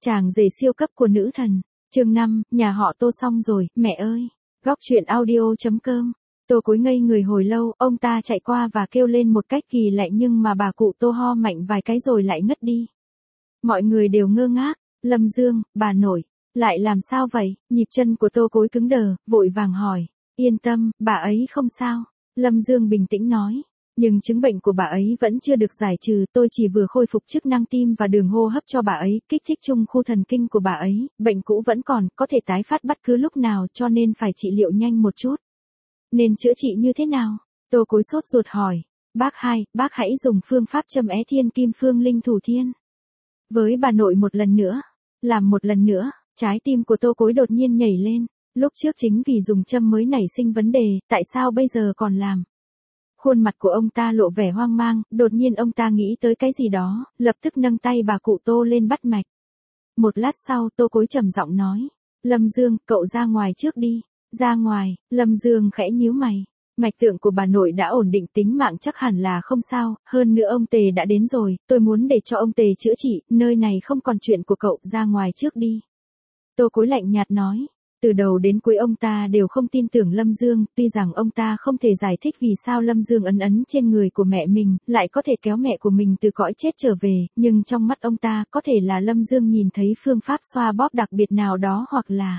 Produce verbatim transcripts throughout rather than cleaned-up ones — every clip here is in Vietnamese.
Chàng rể siêu cấp của nữ thần. Chương năm, nhà họ Tô xong rồi, mẹ ơi. Góc truyện audio.com. Tô cúi ngây người hồi lâu, ông ta chạy qua và kêu lên một cách kỳ lạ nhưng mà bà cụ Tô ho mạnh vài cái rồi lại ngất đi. Mọi người đều ngơ ngác. Lâm Dương, bà nội, lại làm sao vậy? Nhịp chân của Tô cúi cứng đờ, vội vàng hỏi. Yên tâm, bà ấy không sao. Lâm Dương bình tĩnh nói. Nhưng chứng bệnh của bà ấy vẫn chưa được giải trừ, tôi chỉ vừa khôi phục chức năng tim và đường hô hấp cho bà ấy, kích thích chung khu thần kinh của bà ấy, bệnh cũ vẫn còn, có thể tái phát bất cứ lúc nào cho nên phải trị liệu nhanh một chút. Nên chữa trị như thế nào? Tô cúi sốt ruột hỏi. Bác hai, bác hãy dùng phương pháp châm é thiên kim phương linh thủ thiên. Với bà nội một lần nữa, làm một lần nữa, trái tim của Tô cúi đột nhiên nhảy lên, lúc trước chính vì dùng châm mới nảy sinh vấn đề, tại sao bây giờ còn làm? Khuôn mặt của ông ta lộ vẻ hoang mang, đột nhiên ông ta nghĩ tới cái gì đó, lập tức nâng tay bà cụ Tô lên bắt mạch. Một lát sau Tô cúi trầm giọng nói, Lâm Dương, cậu ra ngoài trước đi. Ra ngoài, Lâm Dương khẽ nhíu mày. Mạch tượng của bà nội đã ổn định, tính mạng chắc hẳn là không sao, hơn nữa ông Tề đã đến rồi, tôi muốn để cho ông Tề chữa trị, nơi này không còn chuyện của cậu, ra ngoài trước đi. Tô cúi lạnh nhạt nói. Từ đầu đến cuối ông ta đều không tin tưởng Lâm Dương, tuy rằng ông ta không thể giải thích vì sao Lâm Dương ấn ấn trên người của mẹ mình, lại có thể kéo mẹ của mình từ cõi chết trở về, nhưng trong mắt ông ta có thể là Lâm Dương nhìn thấy phương pháp xoa bóp đặc biệt nào đó hoặc là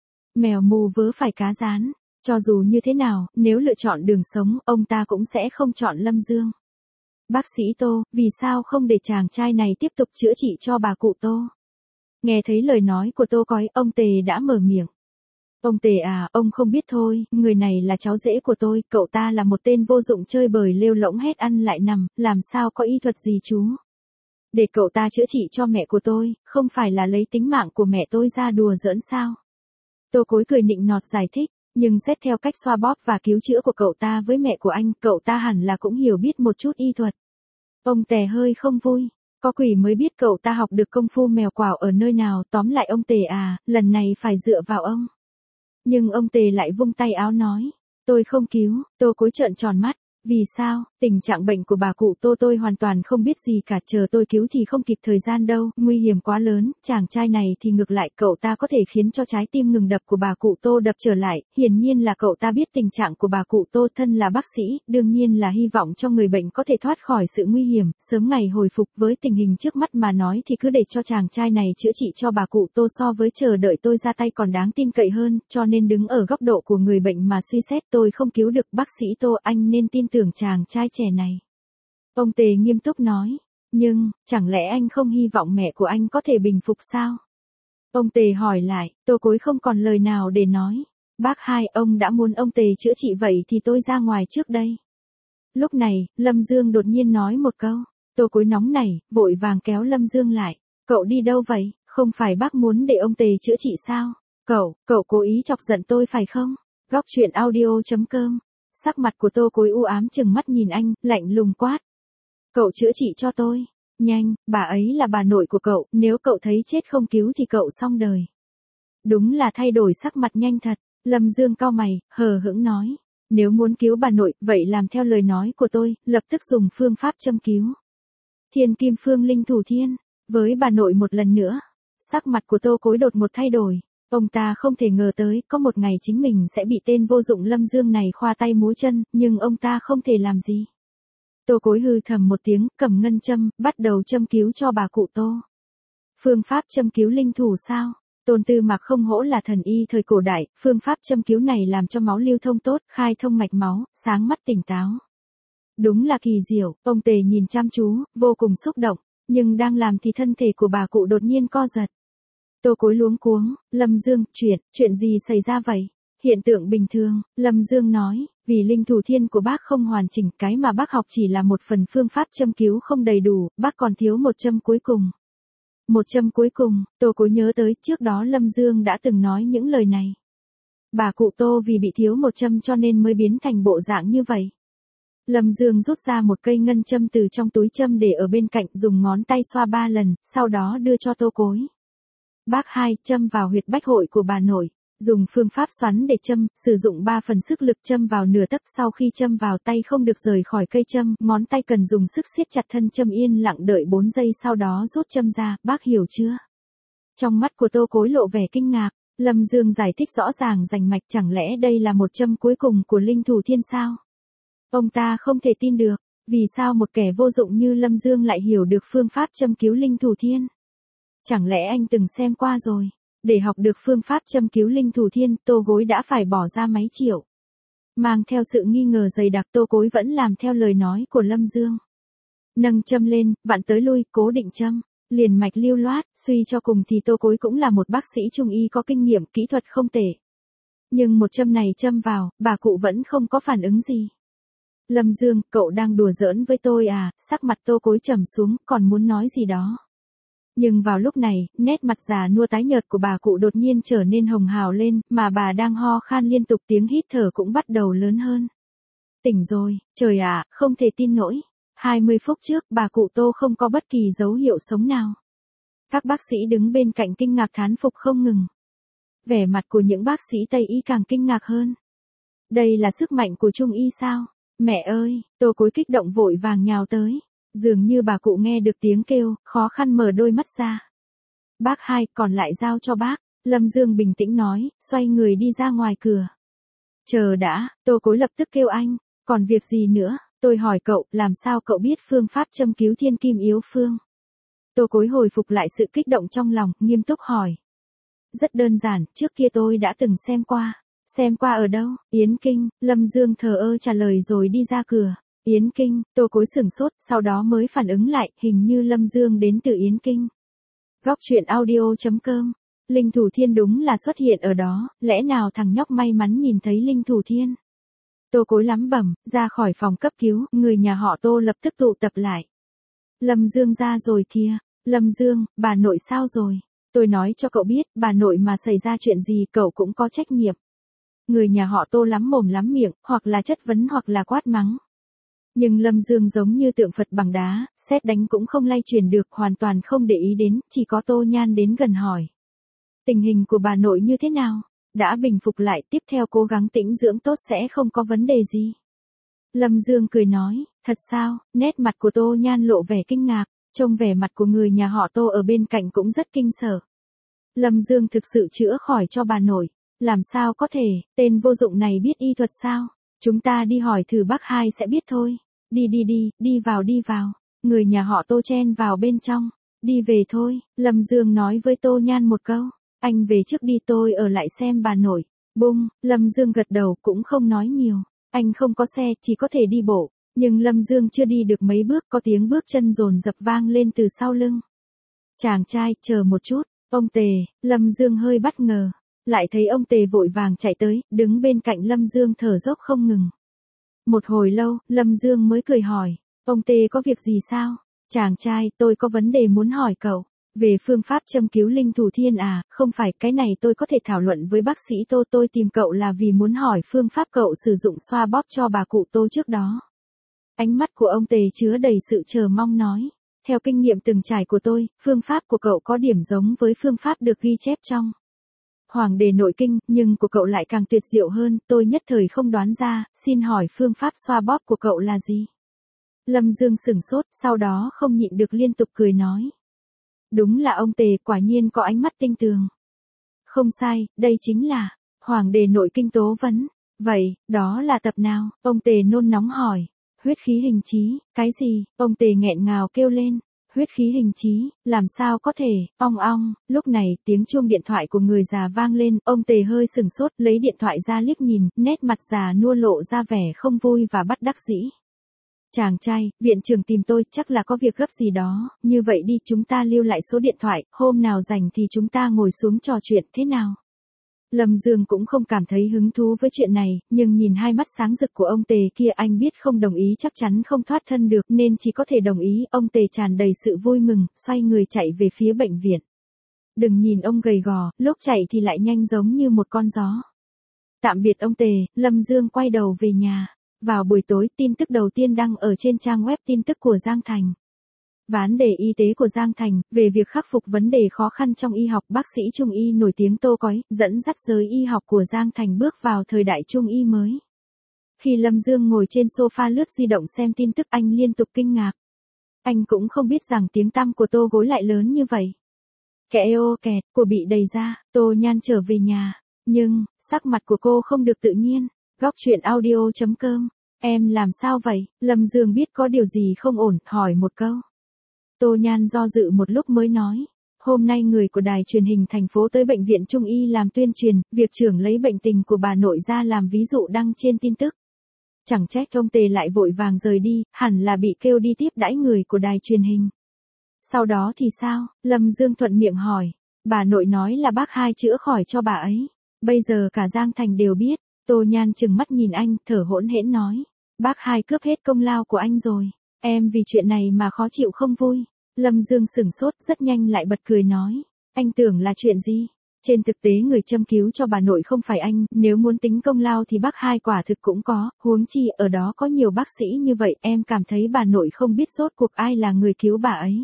mèo mù vớ phải cá rán. Cho dù như thế nào, nếu lựa chọn đường sống, ông ta cũng sẽ không chọn Lâm Dương. Bác sĩ Tô, vì sao không để chàng trai này tiếp tục chữa trị cho bà cụ Tô? Nghe thấy lời nói của Tô cúi, ông Tề đã mở miệng. Ông Tề à, ông không biết thôi, người này là cháu rể của tôi, cậu ta là một tên vô dụng chơi bời lêu lỗng hết ăn lại nằm, làm sao có y thuật gì chú? Để cậu ta chữa trị cho mẹ của tôi, không phải là lấy tính mạng của mẹ tôi ra đùa giỡn sao? Tô cúi cười nịnh nọt giải thích, nhưng xét theo cách xoa bóp và cứu chữa của cậu ta với mẹ của anh, cậu ta hẳn là cũng hiểu biết một chút y thuật. Ông Tề hơi không vui. Có quỷ mới biết cậu ta học được công phu mèo quào ở nơi nào, tóm lại ông Tề à, lần này phải dựa vào ông. Nhưng ông Tề lại vung tay áo nói, tôi không cứu. Tô cúi trợn tròn mắt, vì sao? Tình trạng bệnh của bà cụ Tô tôi hoàn toàn không biết gì cả, chờ tôi cứu thì không kịp thời gian đâu, nguy hiểm quá lớn, chàng trai này thì ngược lại, cậu ta có thể khiến cho trái tim ngừng đập của bà cụ Tô đập trở lại, hiển nhiên là cậu ta biết tình trạng của bà cụ Tô, thân là bác sĩ, đương nhiên là hy vọng cho người bệnh có thể thoát khỏi sự nguy hiểm, sớm ngày hồi phục. Với tình hình trước mắt mà nói thì cứ để cho chàng trai này chữa trị cho bà cụ Tô so với chờ đợi tôi ra tay còn đáng tin cậy hơn, cho nên đứng ở góc độ của người bệnh mà suy xét, tôi không cứu được bác sĩ Tô, anh nên tin tưởng chàng trai trẻ này. Ông Tề nghiêm túc nói, nhưng, chẳng lẽ anh không hy vọng mẹ của anh có thể bình phục sao? Ông Tề hỏi lại, Tô cúi không còn lời nào để nói. Bác hai, ông đã muốn ông Tề chữa trị vậy thì tôi ra ngoài trước đây. Lúc này, Lâm Dương đột nhiên nói một câu, Tô cúi nóng nảy, vội vàng kéo Lâm Dương lại. Cậu đi đâu vậy? Không phải bác muốn để ông Tề chữa trị sao? Cậu, cậu cố ý chọc giận tôi phải không? Góc truyện audio.com. Sắc mặt của Tô cúi u ám chừng mắt nhìn anh, lạnh lùng quát. Cậu chữa trị cho tôi. Nhanh, bà ấy là bà nội của cậu, nếu cậu thấy chết không cứu thì cậu xong đời. Đúng là thay đổi sắc mặt nhanh thật. Lâm Dương cau mày, hờ hững nói. Nếu muốn cứu bà nội, vậy làm theo lời nói của tôi, lập tức dùng phương pháp châm cứu. Thiên kim phương linh thủ thiên, với bà nội một lần nữa. Sắc mặt của Tô cúi đột một thay đổi. Ông ta không thể ngờ tới, có một ngày chính mình sẽ bị tên vô dụng Lâm Dương này khoa tay múa chân, nhưng ông ta không thể làm gì. Tô cúi hừ thầm một tiếng, cầm ngân châm, bắt đầu châm cứu cho bà cụ Tô. Phương pháp châm cứu linh thủ sao? Tôn Tư Mạc không hổ là thần y thời cổ đại, phương pháp châm cứu này làm cho máu lưu thông tốt, khai thông mạch máu, sáng mắt tỉnh táo. Đúng là kỳ diệu, ông Tề nhìn chăm chú, vô cùng xúc động, nhưng đang làm thì thân thể của bà cụ đột nhiên co giật. Tô cúi luống cuống, Lâm Dương, chuyện, chuyện gì xảy ra vậy? Hiện tượng bình thường, Lâm Dương nói, vì linh thủ thiên của bác không hoàn chỉnh, cái mà bác học chỉ là một phần phương pháp châm cứu không đầy đủ, bác còn thiếu một châm cuối cùng. Một châm cuối cùng, Tô cúi nhớ tới, trước đó Lâm Dương đã từng nói những lời này. Bà cụ Tô vì bị thiếu một châm cho nên mới biến thành bộ dạng như vậy. Lâm Dương rút ra một cây ngân châm từ trong túi châm để ở bên cạnh, dùng ngón tay xoa ba lần, sau đó đưa cho Tô cúi. Bác hai, châm vào huyệt bách hội của bà nội. Dùng phương pháp xoắn để châm, sử dụng ba phần sức lực châm vào nửa tấc, sau khi châm vào tay không được rời khỏi cây châm, ngón tay cần dùng sức siết chặt thân châm, yên lặng đợi bốn giây sau đó rút châm ra, bác hiểu chưa? Trong mắt của Tô Cối lộ vẻ kinh ngạc, Lâm Dương giải thích rõ ràng rành mạch, chẳng lẽ đây là một châm cuối cùng của Linh Thủ Thiên sao? Ông ta không thể tin được, vì sao một kẻ vô dụng như Lâm Dương lại hiểu được phương pháp châm cứu Linh Thủ Thiên? Chẳng lẽ anh từng xem qua rồi? Để học được phương pháp châm cứu Linh Thủ Thiên, Tô Cối đã phải bỏ ra mấy triệu. Mang theo sự nghi ngờ dày đặc, Tô Cối vẫn làm theo lời nói của Lâm Dương. Nâng châm lên, vặn tới lui, cố định châm. Liền mạch lưu loát, suy cho cùng thì Tô Cối cũng là một bác sĩ trung y có kinh nghiệm, kỹ thuật không tệ. Nhưng một châm này châm vào, bà cụ vẫn không có phản ứng gì. Lâm Dương, cậu đang đùa giỡn với tôi à? Sắc mặt Tô Cối trầm xuống, còn muốn nói gì đó. Nhưng vào lúc này, nét mặt già nua tái nhợt của bà cụ đột nhiên trở nên hồng hào lên, mà bà đang ho khan liên tục, tiếng hít thở cũng bắt đầu lớn hơn. Tỉnh rồi, trời ạ, không thể tin nổi. hai mươi phút trước, bà cụ Tô không có bất kỳ dấu hiệu sống nào. Các bác sĩ đứng bên cạnh kinh ngạc thán phục không ngừng. Vẻ mặt của những bác sĩ Tây y càng kinh ngạc hơn. Đây là sức mạnh của Trung y sao? Mẹ ơi, Tô Cối kích động vội vàng nhào tới. Dường như bà cụ nghe được tiếng kêu, khó khăn mở đôi mắt ra. Bác hai, còn lại giao cho bác. Lâm Dương bình tĩnh nói, xoay người đi ra ngoài cửa. Chờ đã, Tô Cối lập tức kêu anh, còn việc gì nữa? Tôi hỏi cậu, làm sao cậu biết phương pháp châm cứu thiên kim yếu phương? Tô Cối hồi phục lại sự kích động trong lòng, nghiêm túc hỏi. Rất đơn giản, trước kia tôi đã từng xem qua. Xem qua ở đâu? Yến Kinh. Lâm Dương thờ ơ trả lời rồi đi ra cửa. Yến Kinh. Tô Cối sửng sốt, sau đó mới phản ứng lại, hình như Lâm Dương đến từ Yến Kinh. Góc truyện audio chấm com. Linh Thủ Thiên đúng là xuất hiện ở đó, lẽ nào thằng nhóc may mắn nhìn thấy Linh Thủ Thiên? Tô Cối lắm bẩm, ra khỏi phòng cấp cứu, người nhà họ Tô lập tức tụ tập lại. Lâm Dương ra rồi kìa. Lâm Dương, bà nội sao rồi? Tôi nói cho cậu biết, bà nội mà xảy ra chuyện gì cậu cũng có trách nhiệm. Người nhà họ Tô lắm mồm lắm miệng, hoặc là chất vấn hoặc là quát mắng. Nhưng Lâm Dương giống như tượng Phật bằng đá, sét đánh cũng không lay chuyển được, hoàn toàn không để ý đến, chỉ có Tô Nhan đến gần hỏi. Tình hình của bà nội như thế nào? Đã bình phục lại, tiếp theo cố gắng tĩnh dưỡng tốt sẽ không có vấn đề gì. Lâm Dương cười nói, thật sao? Nét mặt của Tô Nhan lộ vẻ kinh ngạc, trông vẻ mặt của người nhà họ Tô ở bên cạnh cũng rất kinh sợ. Lâm Dương thực sự chữa khỏi cho bà nội. Làm sao có thể, tên vô dụng này biết y thuật sao? Chúng ta đi hỏi thử bác hai sẽ biết thôi. Đi đi đi, đi vào đi vào. Người nhà họ Tô chen vào bên trong. Đi về thôi, Lâm Dương nói với Tô Nhan một câu. Anh về trước đi, tôi ở lại xem bà nội. Bung, Lâm Dương gật đầu cũng không nói nhiều. Anh không có xe, chỉ có thể đi bộ. Nhưng Lâm Dương chưa đi được mấy bước, có tiếng bước chân dồn dập vang lên từ sau lưng. Chàng trai, chờ một chút. Ông Tề. Lâm Dương hơi bất ngờ. Lại thấy ông Tề vội vàng chạy tới, đứng bên cạnh Lâm Dương thở dốc không ngừng. Một hồi lâu, Lâm Dương mới cười hỏi, ông Tề có việc gì sao? Chàng trai, tôi có vấn đề muốn hỏi cậu. Về phương pháp châm cứu Linh Thủ Thiên à? Không phải, cái này tôi có thể thảo luận với bác sĩ Tô. Tôi tìm cậu là vì muốn hỏi phương pháp cậu sử dụng xoa bóp cho bà cụ Tô trước đó. Ánh mắt của ông Tề chứa đầy sự chờ mong nói. Theo kinh nghiệm từng trải của tôi, phương pháp của cậu có điểm giống với phương pháp được ghi chép trong Hoàng Đề Nội Kinh, nhưng của cậu lại càng tuyệt diệu hơn, tôi nhất thời không đoán ra, xin hỏi phương pháp xoa bóp của cậu là gì? Lâm Dương sửng sốt, sau đó không nhịn được liên tục cười nói. Đúng là ông Tề, quả nhiên có ánh mắt tinh tường. Không sai, đây chính là Hoàng Đề Nội Kinh tố vấn. Vậy, đó là tập nào? Ông Tề nôn nóng hỏi. Huyết khí hình chí, cái gì? Ông Tề nghẹn ngào kêu lên. Huyết khí hình chí, làm sao có thể? Ong ong. Lúc này, tiếng chuông điện thoại của người già vang lên, ông Tề hơi sừng sốt, lấy điện thoại ra liếc nhìn, nét mặt già nua lộ ra vẻ không vui và bất đắc dĩ. Chàng trai, viện trưởng tìm tôi, chắc là có việc gấp gì đó, như vậy đi, chúng ta lưu lại số điện thoại, hôm nào rảnh thì chúng ta ngồi xuống trò chuyện, thế nào? Lâm Dương cũng không cảm thấy hứng thú với chuyện này, nhưng nhìn hai mắt sáng rực của ông Tề kia, anh biết không đồng ý chắc chắn không thoát thân được, nên chỉ có thể đồng ý. Ông Tề tràn đầy sự vui mừng, xoay người chạy về phía bệnh viện. Đừng nhìn ông gầy gò, lúc chạy thì lại nhanh giống như một con gió. Tạm biệt ông Tề, Lâm Dương quay đầu về nhà. Vào buổi tối, tin tức đầu tiên đăng ở trên trang web tin tức của Giang Thành. Vấn đề y tế của Giang Thành, về việc khắc phục vấn đề khó khăn trong y học, bác sĩ Trung y nổi tiếng Tô Cối, dẫn dắt giới y học của Giang Thành bước vào thời đại Trung y mới. Khi Lâm Dương ngồi trên sofa lướt di động xem tin tức, anh liên tục kinh ngạc. Anh cũng không biết rằng tiếng tăm của Tô Cối lại lớn như vậy. Kẻ ô kẹt, của bị đẩy ra, Tô Nhan trở về nhà. Nhưng, sắc mặt của cô không được tự nhiên. Góc truyện audio chấm com. Em làm sao vậy? Lâm Dương biết có điều gì không ổn, hỏi một câu. Tô Nhan do dự một lúc mới nói. Hôm nay người của đài truyền hình thành phố tới bệnh viện Trung y làm tuyên truyền, việc trưởng lấy bệnh tình của bà nội ra làm ví dụ đăng trên tin tức. Chẳng trách ông Tề lại vội vàng rời đi, hẳn là bị kêu đi tiếp đãi người của đài truyền hình. Sau đó thì sao? Lâm Dương thuận miệng hỏi. Bà nội nói là bác Hai chữa khỏi cho bà ấy. Bây giờ cả Giang Thành đều biết. Tô Nhan trừng mắt nhìn anh, thở hỗn hển nói. Bác Hai cướp hết công lao của anh rồi. Em vì chuyện này mà khó chịu không vui. Lâm Dương sửng sốt, rất nhanh lại bật cười nói. Anh tưởng là chuyện gì? Trên thực tế người châm cứu cho bà nội không phải anh, nếu muốn tính công lao thì bác Hai quả thực cũng có, huống chi ở đó có nhiều bác sĩ như vậy, em cảm thấy bà nội không biết rốt cuộc ai là người cứu bà ấy.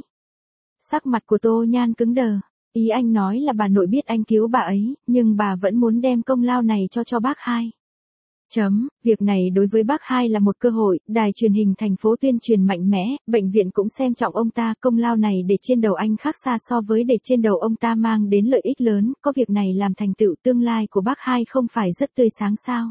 Sắc mặt của Tô Nhan cứng đờ, ý anh nói là bà nội biết anh cứu bà ấy, nhưng bà vẫn muốn đem công lao này cho cho bác Hai. Chấm, việc này đối với bác Hai là một cơ hội, đài truyền hình thành phố tuyên truyền mạnh mẽ, bệnh viện cũng xem trọng ông ta, công lao này để trên đầu anh khác xa so với để trên đầu ông ta mang đến lợi ích lớn, có việc này làm thành tựu tương lai của bác Hai không phải rất tươi sáng sao.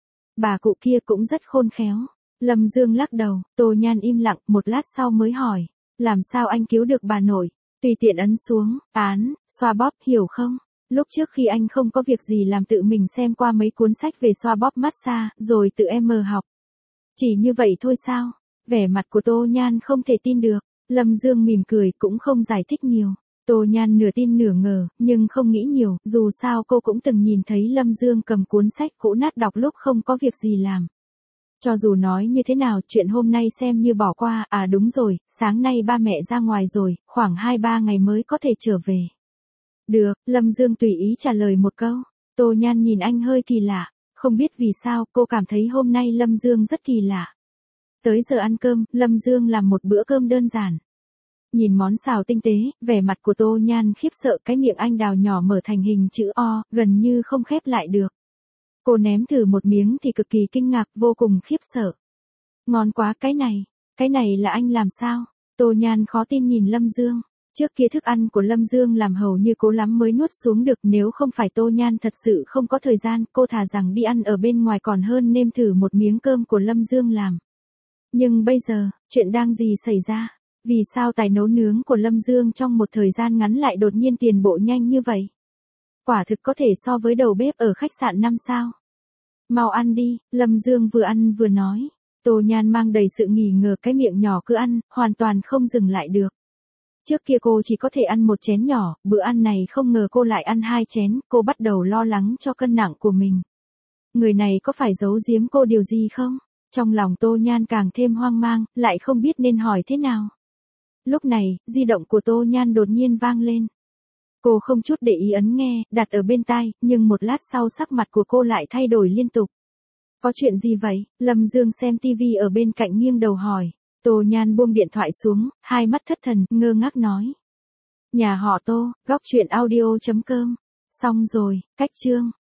Bà cụ kia cũng rất khôn khéo. Lâm Dương lắc đầu, Tô Nhan im lặng, một lát sau mới hỏi, làm sao anh cứu được bà nội? Tùy tiện ấn xuống, án, xoa bóp, hiểu không? Lúc trước khi anh không có việc gì làm tự mình xem qua mấy cuốn sách về xoa bóp massage, rồi tự em mờ học. Chỉ như vậy thôi sao? Vẻ mặt của Tô Nhan không thể tin được. Lâm Dương mỉm cười cũng không giải thích nhiều. Tô Nhan nửa tin nửa ngờ, nhưng không nghĩ nhiều, dù sao cô cũng từng nhìn thấy Lâm Dương cầm cuốn sách cũ nát đọc lúc không có việc gì làm. Cho dù nói như thế nào, chuyện hôm nay xem như bỏ qua, à đúng rồi, sáng nay ba mẹ ra ngoài rồi, khoảng hai ba ngày mới có thể trở về. Được, Lâm Dương tùy ý trả lời một câu. Tô Nhan nhìn anh hơi kỳ lạ, không biết vì sao cô cảm thấy hôm nay Lâm Dương rất kỳ lạ. Tới giờ ăn cơm, Lâm Dương làm một bữa cơm đơn giản. Nhìn món xào tinh tế, vẻ mặt của Tô Nhan khiếp sợ, cái miệng anh đào nhỏ mở thành hình chữ O, gần như không khép lại được. Cô ném thử một miếng thì cực kỳ kinh ngạc, vô cùng khiếp sợ. Ngon quá, cái này, cái này là anh làm sao? Tô Nhan khó tin nhìn Lâm Dương. Trước kia thức ăn của Lâm Dương làm hầu như cố lắm mới nuốt xuống được, nếu không phải Tô Nhan thật sự không có thời gian, cô thà rằng đi ăn ở bên ngoài còn hơn nêm thử một miếng cơm của Lâm Dương làm. Nhưng bây giờ, chuyện đang gì xảy ra? Vì sao tài nấu nướng của Lâm Dương trong một thời gian ngắn lại đột nhiên tiền bộ nhanh như vậy? Quả thực có thể so với đầu bếp ở khách sạn năm sao. Mau ăn đi, Lâm Dương vừa ăn vừa nói. Tô Nhan mang đầy sự nghi ngờ, cái miệng nhỏ cứ ăn, hoàn toàn không dừng lại được. Trước kia cô chỉ có thể ăn một chén nhỏ, bữa ăn này không ngờ cô lại ăn hai chén, cô bắt đầu lo lắng cho cân nặng của mình. Người này có phải giấu giếm cô điều gì không? Trong lòng Tô Nhan càng thêm hoang mang, lại không biết nên hỏi thế nào. Lúc này, di động của Tô Nhan đột nhiên vang lên. Cô không chút để ý ấn nghe, đặt ở bên tai, nhưng một lát sau sắc mặt của cô lại thay đổi liên tục. Có chuyện gì vậy? Lâm Dương xem tivi ở bên cạnh nghiêng đầu hỏi. Tô Nhan buông điện thoại xuống, hai mắt thất thần, ngơ ngác nói. Nhà họ Tô, góc truyện audio chấm com. Xong rồi, cách chương.